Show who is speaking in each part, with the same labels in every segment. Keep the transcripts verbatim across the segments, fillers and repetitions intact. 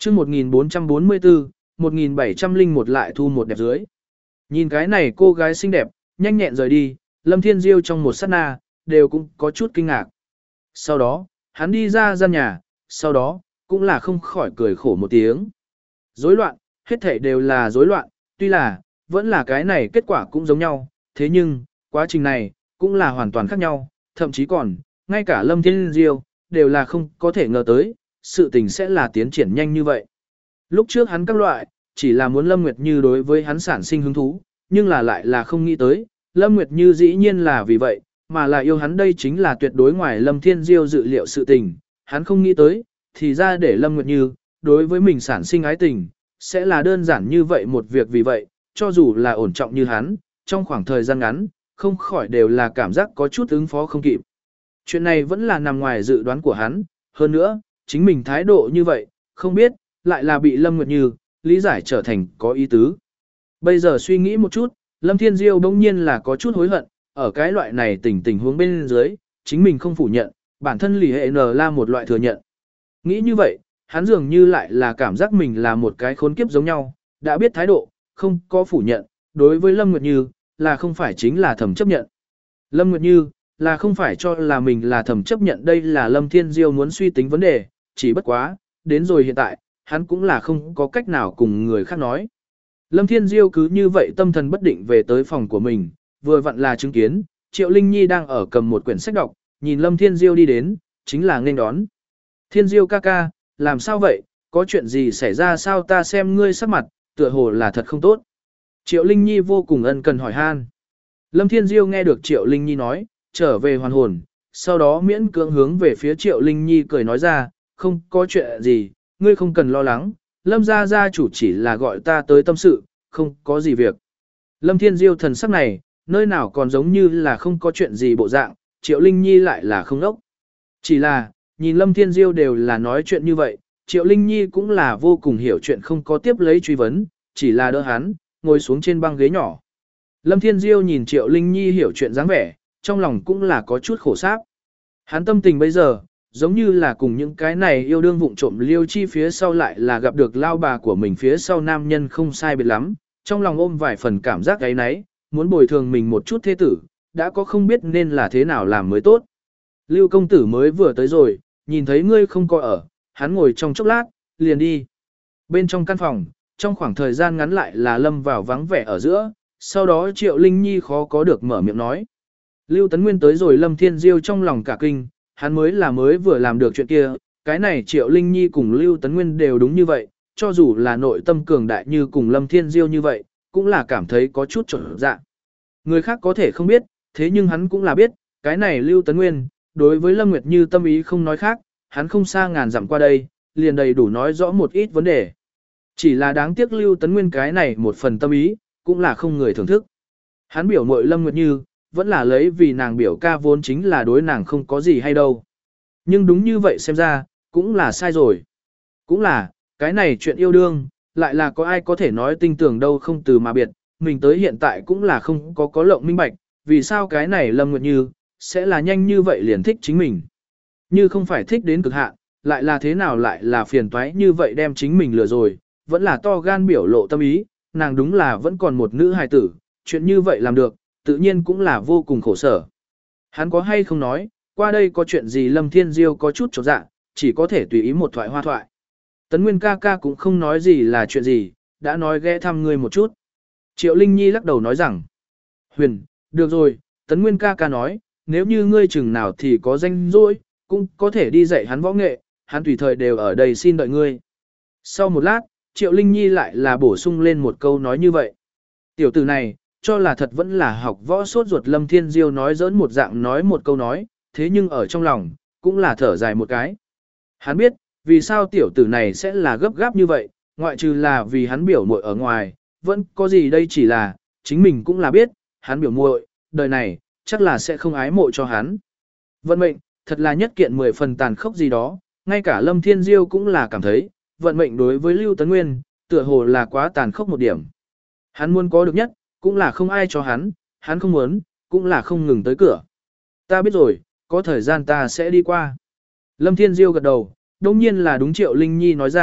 Speaker 1: chương một nghìn bốn trăm bốn mươi tư, một nghìn bảy trăm lẻ một lại thu một đẹp dưới. Nhìn cái này cô gái xinh đẹp, nhanh nhẹn rời đi, Lâm Thiên Diêu trong một sát na, đều cũng có chút kinh ngạc. Sau đó, hắn đi ra gian nhà, sau đó, cũng là không khỏi cười khổ một tiếng. Rối loạn, hết thảy đều là rối loạn, tuy là, vẫn là cái này kết quả cũng giống nhau, thế nhưng, quá trình này, cũng là hoàn toàn khác nhau, thậm chí còn, ngay cả Lâm Thiên Diêu, đều là không có thể ngờ tới, sự tình sẽ là tiến triển nhanh như vậy. Lúc trước hắn các loại, chỉ là muốn Lâm Nguyệt Như đối với hắn sản sinh hứng thú, nhưng là lại là không nghĩ tới, Lâm Nguyệt Như dĩ nhiên là vì vậy, mà là yêu hắn đây chính là tuyệt đối ngoài Lâm Thiên Diêu dự liệu sự tình, hắn không nghĩ tới, thì ra để Lâm Nguyệt Như, đối với mình sản sinh ái tình, sẽ là đơn giản như vậy một việc vì vậy, cho dù là ổn trọng như hắn, trong khoảng thời gian ngắn, không khỏi đều là cảm giác có chút ứng phó không kịp. Chuyện này vẫn là nằm ngoài dự đoán của hắn, hơn nữa, chính mình thái độ như vậy, không biết, lại là bị Lâm Nguyệt Như, lý giải trở thành có ý tứ. Bây giờ suy nghĩ một chút, Lâm Thiên Diêu đông nhiên là có chút hối hận, ở cái loại này tình tình huống bên dưới, chính mình không phủ nhận, bản thân lì hệ n là một loại thừa nhận. Nghĩ như vậy, hắn dường như lại là cảm giác mình là một cái khốn kiếp giống nhau, đã biết thái độ, không có phủ nhận, đối với Lâm Nguyệt Như, là không phải chính là thầm chấp nhận. Lâm Nguyệt Như, là không phải cho là mình là thầm chấp nhận đây là Lâm Thiên Diêu muốn suy tính vấn đề, chỉ bất quá, đến rồi hiện tại, hắn cũng là không có cách nào cùng người khác nói. Lâm Thiên Diêu cứ như vậy tâm thần bất định về tới phòng của mình, vừa vặn là chứng kiến, Triệu Linh Nhi đang ở cầm một quyển sách đọc, nhìn Lâm Thiên Diêu đi đến, chính là nghênh đón. Thiên Diêu ca ca, làm sao vậy, có chuyện gì xảy ra sao ta xem ngươi sắc mặt, tựa hồ là thật không tốt. Triệu Linh Nhi vô cùng ân cần hỏi han. Lâm Thiên Diêu nghe được Triệu Linh Nhi nói, trở về hoàn hồn, sau đó miễn cưỡng hướng về phía Triệu Linh Nhi cười nói ra, không có chuyện gì, ngươi không cần lo lắng, Lâm gia gia chủ chỉ là gọi ta tới tâm sự, không có gì việc. Lâm Thiên Diêu thần sắc này, nơi nào còn giống như là không có chuyện gì bộ dạng, Triệu Linh Nhi lại là không ốc. Chỉ là, nhìn Lâm Thiên Diêu đều là nói chuyện như vậy, Triệu Linh Nhi cũng là vô cùng hiểu chuyện không có tiếp lấy truy vấn, chỉ là đỡ hắn, ngồi xuống trên băng ghế nhỏ. Lâm Thiên Diêu nhìn Triệu Linh Nhi hiểu chuyện dáng vẻ, trong lòng cũng là có chút khổ sáp. Hắn tâm tình bây giờ, giống như là cùng những cái này yêu đương vụng trộm liêu chi phía sau lại là gặp được lao bà của mình phía sau nam nhân không sai biệt lắm, trong lòng ôm vài phần cảm giác ấy nấy, muốn bồi thường mình một chút thế tử, đã có không biết nên là thế nào làm mới tốt. Lưu công tử mới vừa tới rồi, nhìn thấy ngươi không có ở, hắn ngồi trong chốc lát, liền đi. Bên trong căn phòng, trong khoảng thời gian ngắn lại là lâm vào vắng vẻ ở giữa, sau đó Triệu Linh Nhi khó có được mở miệng nói. Lưu Tấn Nguyên tới rồi Lâm Thiên Diêu trong lòng cả kinh, hắn mới là mới vừa làm được chuyện kia, cái này Triệu Linh Nhi cùng Lưu Tấn Nguyên đều đúng như vậy, cho dù là nội tâm cường đại như cùng Lâm Thiên Diêu như vậy, cũng là cảm thấy có chút trở dạ. Người khác có thể không biết, thế nhưng hắn cũng là biết, cái này Lưu Tấn Nguyên, đối với Lâm Nguyệt Như tâm ý không nói khác, hắn không xa ngàn dặm qua đây, liền đầy đủ nói rõ một ít vấn đề. Chỉ là đáng tiếc Lưu Tấn Nguyên cái này một phần tâm ý, cũng là không người thưởng thức. Hắn biểu muội Lâm Nguyệt Như, vẫn là lấy vì nàng biểu ca vốn chính là đối nàng không có gì hay đâu. Nhưng đúng như vậy xem ra, cũng là sai rồi. Cũng là, cái này chuyện yêu đương, lại là có ai có thể nói tinh tưởng đâu không từ mà biệt, mình tới hiện tại cũng là không có có lộng minh bạch, vì sao cái này Lâm Nguyệt Như, sẽ là nhanh như vậy liền thích chính mình. Như không phải thích đến cực hạn, lại là thế nào lại là phiền toái như vậy đem chính mình lừa rồi, vẫn là to gan biểu lộ tâm ý, nàng đúng là vẫn còn một nữ hài tử, chuyện như vậy làm được, tự nhiên cũng là vô cùng khổ sở. Hắn có hay không nói, qua đây có chuyện gì Lâm Thiên Diêu có chút chột dạ, chỉ có thể tùy ý một thoại hoa thoại. Tấn Nguyên ca ca cũng không nói gì là chuyện gì, đã nói ghé thăm ngươi một chút. Triệu Linh Nhi lắc đầu nói rằng, Huyền, được rồi, Tấn Nguyên ca ca nói, nếu như ngươi chừng nào thì có danh rỗi, cũng có thể đi dạy hắn võ nghệ, hắn tùy thời đều ở đây xin đợi ngươi. Sau một lát, Triệu Linh Nhi lại là bổ sung lên một câu nói như vậy. Tiểu tử này, cho là thật vẫn là học võ sốt ruột Lâm Thiên Diêu nói giỡn một dạng nói một câu nói, thế nhưng ở trong lòng, cũng là thở dài một cái. Hắn biết, vì sao tiểu tử này sẽ là gấp gáp như vậy, ngoại trừ là vì hắn biểu muội ở ngoài, vẫn có gì đây chỉ là, chính mình cũng là biết, hắn biểu muội, đời này, chắc là sẽ không ái mộ cho hắn. Vận mệnh, thật là nhất kiện mười phần tàn khốc gì đó, ngay cả Lâm Thiên Diêu cũng là cảm thấy, vận mệnh đối với Lưu Tấn Nguyên, tựa hồ là quá tàn khốc một điểm. Hắn muốn có được nhất, cũng là không ai cho hắn, hắn không muốn, cũng là không ngừng tới cửa. Ta biết rồi, có thời gian ta sẽ đi qua. Lâm Thiên Diêu gật đầu, đông nhiên là đúng Triệu Linh Nhi nói ra,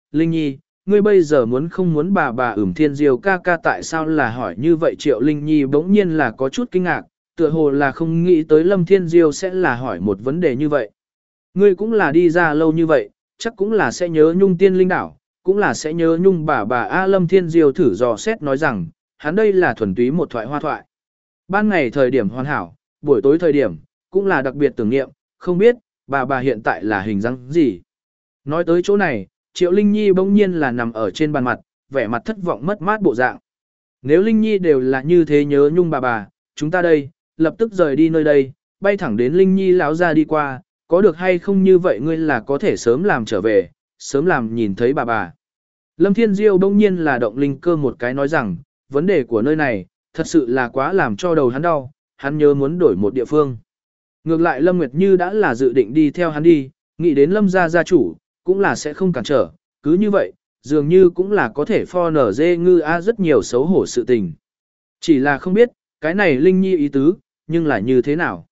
Speaker 1: Linh Nhi, ngươi bây giờ muốn không muốn bà bà ửm thiên diêu ca ca tại sao là hỏi như vậy Triệu Linh Nhi bỗng nhiên là có chút kinh ngạc, tựa hồ là không nghĩ tới Lâm Thiên Diêu sẽ là hỏi một vấn đề như vậy. Ngươi cũng là đi ra lâu như vậy, chắc cũng là sẽ nhớ nhung tiên linh đảo, cũng là sẽ nhớ nhung bà bà A Lâm Thiên Diêu thử dò xét nói rằng, hắn đây là thuần túy một thoại hoa thoại. Ban ngày thời điểm hoàn hảo, buổi tối thời điểm, cũng là đặc biệt tưởng niệm, không biết, bà bà hiện tại là hình dáng gì. Nói tới chỗ này, Triệu Linh Nhi bỗng nhiên là nằm ở trên bàn mặt, vẻ mặt thất vọng mất mát bộ dạng. Nếu Linh Nhi đều là như thế nhớ nhung bà bà, chúng ta đây, lập tức rời đi nơi đây, bay thẳng đến Linh Nhi lão ra đi qua, có được hay không như vậy ngươi là có thể sớm làm trở về, sớm làm nhìn thấy bà bà. Lâm Thiên Diêu bỗng nhiên là động linh cơ một cái nói rằng, vấn đề của nơi này, thật sự là quá làm cho đầu hắn đau, hắn nhớ muốn đổi một địa phương. Ngược lại Lâm Nguyệt Như đã là dự định đi theo hắn đi, nghĩ đến Lâm gia gia chủ, cũng là sẽ không cản trở, cứ như vậy, dường như cũng là có thể pho nở dê ngư a rất nhiều xấu hổ sự tình. Chỉ là không biết, cái này Linh Nhi ý tứ, nhưng là như thế nào.